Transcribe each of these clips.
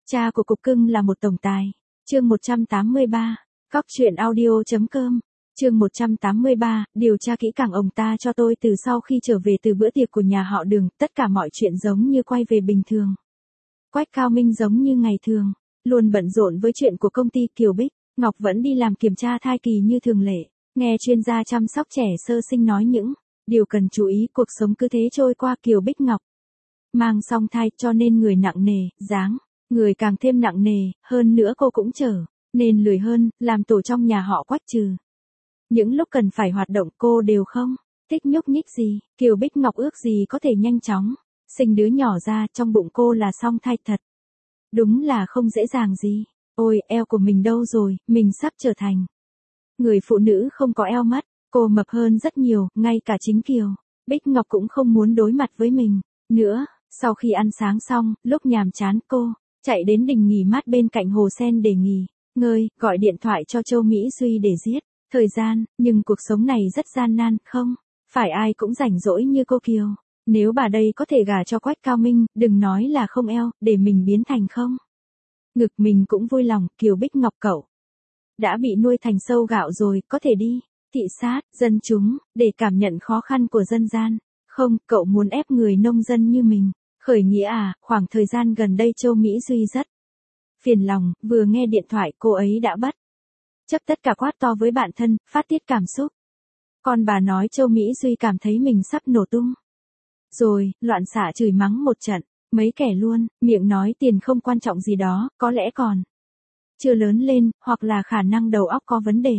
Cha của cục cưng là một tổng tài. Chương 183. Cóc truyện audio.com. Chương 183, điều tra kỹ càng ông ta cho tôi từ sau khi trở về từ bữa tiệc của nhà họ Đường, tất cả mọi chuyện giống như quay về bình thường. Quách Cao Minh giống như ngày thường, luôn bận rộn với chuyện của công ty Kiều Bích, Ngọc vẫn đi làm kiểm tra thai kỳ như thường lệ, nghe chuyên gia chăm sóc trẻ sơ sinh nói những điều cần chú ý, cuộc sống cứ thế trôi qua. Kiều Bích Ngọc mang song thai cho nên người nặng nề, dáng người càng thêm nặng nề, hơn nữa cô cũng trở nên lười hơn, làm tổ trong nhà họ Quách trừ. Những lúc cần phải hoạt động cô đều không thích nhúc nhích gì. Kiều Bích Ngọc ước gì có thể nhanh chóng sinh đứa nhỏ ra, trong bụng cô là song thai thật. Đúng là không dễ dàng gì. Ôi, eo của mình đâu rồi, mình sắp trở thành người phụ nữ không có eo mất. Cô mập hơn rất nhiều, ngay cả chính Kiều Bích Ngọc cũng không muốn đối mặt với mình nữa. Sau khi ăn sáng xong, lúc nhàm chán cô chạy đến đình nghỉ mát bên cạnh hồ sen để nghỉ ngơi, gọi điện thoại cho Châu Mỹ Duy để giết thời gian, nhưng cuộc sống này rất gian nan, không phải ai cũng rảnh rỗi như cô Kiều. Nếu bà đây có thể gả cho Quách Cao Minh, đừng nói là không eo, để mình biến thành không ngực mình cũng vui lòng. Kiều Bích Ngọc cậu đã bị nuôi thành sâu gạo rồi, có thể đi thị sát dân chúng để cảm nhận khó khăn của dân gian không? Cậu muốn ép người nông dân như mình khởi nghĩa à? Khoảng thời gian gần đây Châu Mỹ Duy rất phiền lòng, vừa nghe điện thoại cô ấy đã bất chấp tất cả quát to với bạn thân, phát tiết cảm xúc. Con bà nói Châu Mỹ Duy cảm thấy mình sắp nổ tung rồi, loạn xạ chửi mắng một trận, mấy kẻ luôn, miệng nói tiền không quan trọng gì đó, có lẽ còn chưa lớn lên, hoặc là khả năng đầu óc có vấn đề.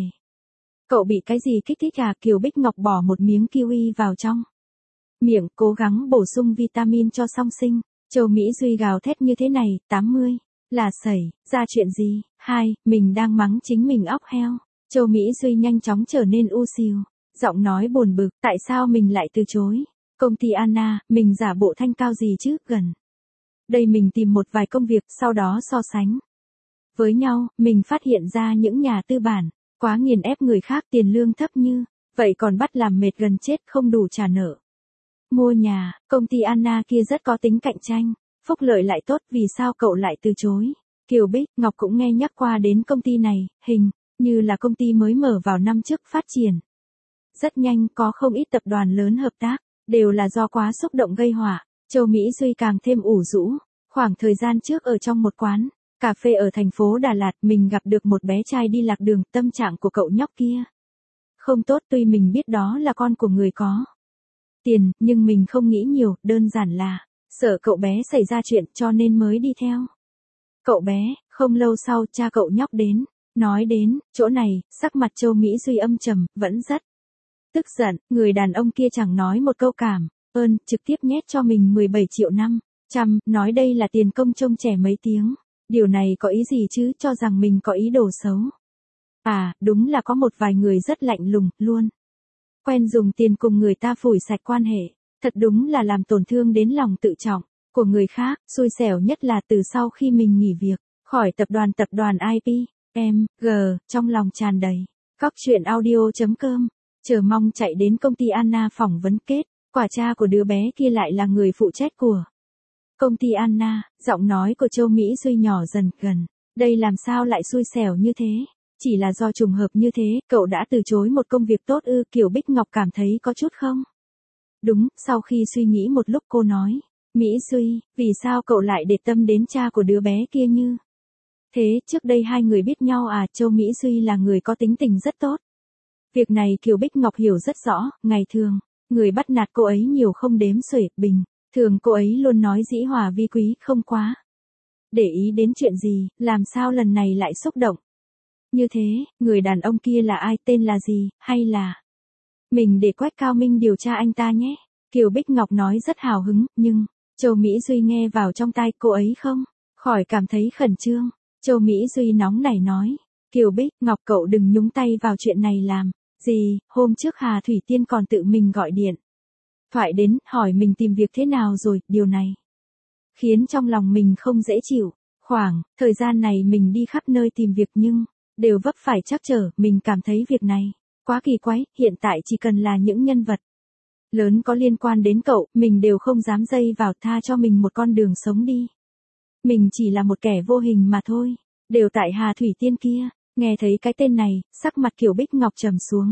Cậu bị cái gì kích thích à? Kiều Bích Ngọc bỏ một miếng kiwi vào trong miệng, cố gắng bổ sung vitamin cho song sinh. Châu Mỹ Duy gào thét như thế này, 80 là sẩy ra chuyện gì? Mình đang mắng chính mình óc heo. Châu Mỹ Duy nhanh chóng trở nên u xìu, giọng nói buồn bực, tại sao mình lại từ chối công ty Anna? Mình giả bộ thanh cao gì chứ? Gần đây mình tìm một vài công việc, sau đó so sánh với nhau, mình phát hiện ra những nhà tư bản quá nghiền ép người khác, tiền lương thấp như vậy còn bắt làm mệt gần chết, không đủ trả nợ mua nhà. Công ty Anna kia rất có tính cạnh tranh, phúc lợi lại tốt, vì sao cậu lại từ chối? Kiều Bích Ngọc cũng nghe nhắc qua đến công ty này, hình như là công ty mới mở vào năm trước, phát triển rất nhanh, có không ít tập đoàn lớn hợp tác, đều là do quá xúc động gây họa. Châu Mỹ Duy càng thêm ủ rũ. Khoảng thời gian trước ở trong một quán cà phê ở thành phố Đà Lạt, mình gặp được một bé trai đi lạc đường. Tâm trạng của cậu nhóc kia không tốt, tuy mình biết đó là con của người có tiền, nhưng mình không nghĩ nhiều, đơn giản là sợ cậu bé xảy ra chuyện cho nên mới đi theo cậu bé. Không lâu sau, cha cậu nhóc đến. Nói đến chỗ này, sắc mặt Châu Mỹ Duy âm trầm, vẫn rất tức giận. Người đàn ông kia chẳng nói một câu cảm ơn, trực tiếp nhét cho mình 17 triệu 500, nói đây là tiền công trông trẻ mấy tiếng. Điều này có ý gì chứ, cho rằng mình có ý đồ xấu à? Đúng là có một vài người rất lạnh lùng, luôn quen dùng tiền cùng người ta phủi sạch quan hệ. Thật đúng là làm tổn thương đến lòng tự trọng của người khác. Xui xẻo nhất là từ sau khi mình nghỉ việc khỏi tập đoàn IPMG, trong lòng tràn đầy cóc truyện audio.com, chờ mong chạy đến công ty Anna phỏng vấn. Kết quả cha của đứa bé kia lại là người phụ trách của công ty Anna. Giọng nói của Châu Mỹ Duy nhỏ dần. Gần đây làm sao lại xui xẻo như thế? Chỉ là do trùng hợp như thế, cậu đã từ chối một công việc tốt ư? Kiều Bích Ngọc cảm thấy có chút không đúng. Sau khi suy nghĩ một lúc, cô nói, Mỹ Duy, vì sao cậu lại để tâm đến cha của đứa bé kia như thế? Trước đây hai người biết nhau à? Châu Mỹ Duy là người có tính tình rất tốt. Việc này Kiều Bích Ngọc hiểu rất rõ. Ngày thường, người bắt nạt cô ấy nhiều không đếm xuể. Bình thường cô ấy luôn nói dĩ hòa vi quý, không quá để ý đến chuyện gì. Làm sao lần này lại xúc động như thế? Người đàn ông kia là ai, tên là gì, hay là mình để Quách Cao Minh điều tra anh ta nhé? Kiều Bích Ngọc nói rất hào hứng, nhưng Châu Mỹ Duy nghe vào trong tai, cô ấy không khỏi cảm thấy khẩn trương. Châu Mỹ Duy nóng nảy nói, Kiều Bích Ngọc, cậu đừng nhúng tay vào chuyện này làm gì. Hôm trước Hà Thủy Tiên còn tự mình gọi điện thoại đến, hỏi mình tìm việc thế nào rồi. Điều này khiến trong lòng mình không dễ chịu. Khoảng thời gian này mình đi khắp nơi tìm việc nhưng đều vấp phải trắc trở. Mình cảm thấy việc này quá kỳ quái. Hiện tại chỉ cần là những nhân vật lớn có liên quan đến cậu, mình đều không dám dây vào. Tha cho mình một con đường sống đi. Mình chỉ là một kẻ vô hình mà thôi. Đều tại Hà Thủy Tiên kia. Nghe thấy cái tên này, sắc mặt Kiều Bích Ngọc trầm xuống.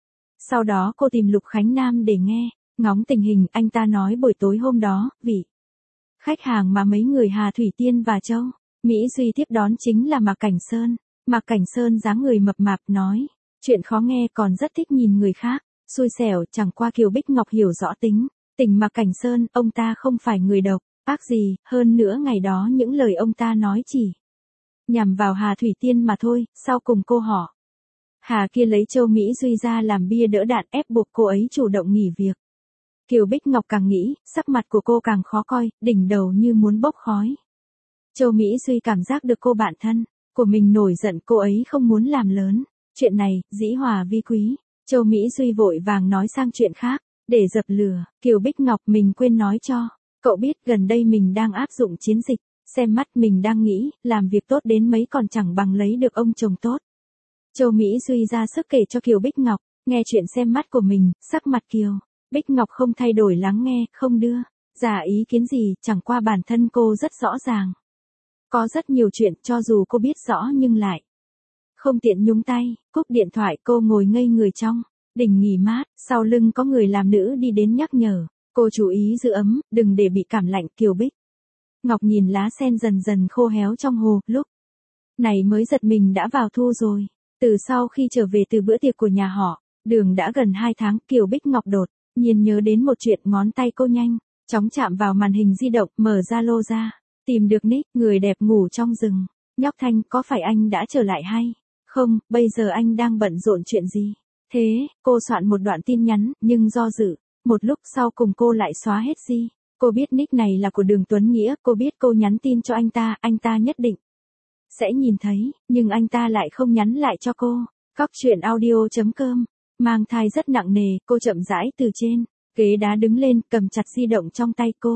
Sau đó cô tìm Lục Khánh Nam để nghe, ngóng tình hình. Anh ta nói buổi tối hôm đó, vị khách hàng mà mấy người Hà Thủy Tiên và Châu Mỹ Duy tiếp đón chính là Mạc Cảnh Sơn. Mạc Cảnh Sơn dáng người mập mạp nói, chuyện khó nghe còn rất thích nhìn người khác, xui xẻo. Chẳng qua Kiều Bích Ngọc hiểu rõ tình Mạc Cảnh Sơn, ông ta không phải người độc ác gì, hơn nữa ngày đó những lời ông ta nói chỉ nhằm vào Hà Thủy Tiên mà thôi. Sau cùng cô họ Hà kia lấy Châu Mỹ Duy ra làm bia đỡ đạn, ép buộc cô ấy chủ động nghỉ việc. Kiều Bích Ngọc càng nghĩ, sắc mặt của cô càng khó coi, đỉnh đầu như muốn bốc khói. Châu Mỹ Duy cảm giác được cô bạn thân của mình nổi giận, cô ấy không muốn làm lớn chuyện này, dĩ hòa vi quý. Châu Mỹ Duy vội vàng nói sang chuyện khác, để dập lửa. Kiều Bích Ngọc, mình quên nói cho cậu biết, gần đây mình đang áp dụng chiến dịch xem mắt, mình đang nghĩ, làm việc tốt đến mấy còn chẳng bằng lấy được ông chồng tốt. Châu Mỹ Duy ra sức kể cho Kiều Bích Ngọc, nghe chuyện xem mắt của mình, sắc mặt Kiều Bích Ngọc không thay đổi, lắng nghe, không đưa ra ý kiến gì, chẳng qua bản thân cô rất rõ ràng. Có rất nhiều chuyện, cho dù cô biết rõ nhưng lại không tiện nhúng tay. Cúp điện thoại, cô ngồi ngây người trong đình nghỉ mát, sau lưng có người làm nữ đi đến nhắc nhở. Cô chú ý giữ ấm, đừng để bị cảm lạnh. Kiều Bích Ngọc nhìn lá sen dần dần khô héo trong hồ, lúc này mới giật mình đã vào thu rồi. Từ sau khi trở về từ bữa tiệc của nhà họ Đường đã gần 2 tháng, Kiều Bích Ngọc đột nhiên nhớ đến một chuyện, ngón tay cô nhanh chóng chạm vào màn hình di động, mở Zalo ra, tìm được nick người đẹp ngủ trong rừng. Nhóc Thanh, có phải anh đã trở lại hay không, bây giờ anh đang bận rộn chuyện gì thế? Cô soạn một đoạn tin nhắn, nhưng do dự một lúc sau cùng cô lại xóa hết đi. Cô biết nick này là của Đường Tuấn Nghĩa, cô biết cô nhắn tin cho anh ta nhất định sẽ nhìn thấy, nhưng anh ta lại không nhắn lại cho cô. Cóc truyện audio.com. Mang thai rất nặng nề, cô chậm rãi từ trên ghế đá đứng lên, cầm chặt di động trong tay cô.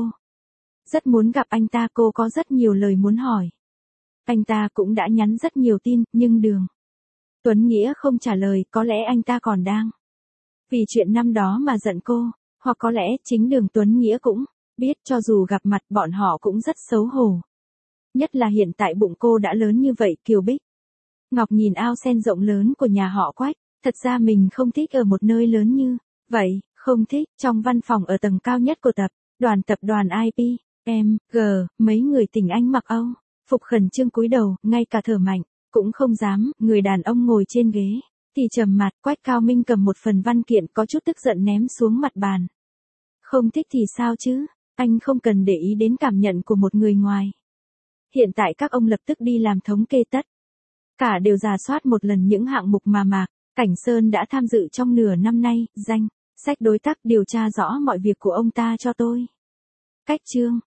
Rất muốn gặp anh ta, cô có rất nhiều lời muốn hỏi. Anh ta cũng đã nhắn rất nhiều tin, nhưng Đường Tuấn Nghĩa không trả lời, có lẽ anh ta còn đang vì chuyện năm đó mà giận cô, hoặc có lẽ chính Đường Tuấn Nghĩa cũng biết cho dù gặp mặt bọn họ cũng rất xấu hổ. Nhất là hiện tại bụng cô đã lớn như vậy. Kiều Bích Ngọc nhìn ao sen rộng lớn của nhà họ Quách, thật ra mình không thích ở một nơi lớn như vậy, không thích trong văn phòng ở tầng cao nhất của tập đoàn IPMG, mấy người tình anh mặc Âu phục khẩn trương cúi đầu, ngay cả thở mạnh cũng không dám. Người đàn ông ngồi trên ghế thì trầm mặt. Quách Cao Minh cầm một phần văn kiện, có chút tức giận ném xuống mặt bàn. Không thích thì sao chứ, anh không cần để ý đến cảm nhận của một người ngoài. Hiện tại các ông lập tức đi làm thống kê, tất cả đều rà soát một lần những hạng mục mà Mạc Cảnh Sơn đã tham dự trong nửa năm nay, danh sách đối tác, điều tra rõ mọi việc của ông ta cho tôi. Cách chương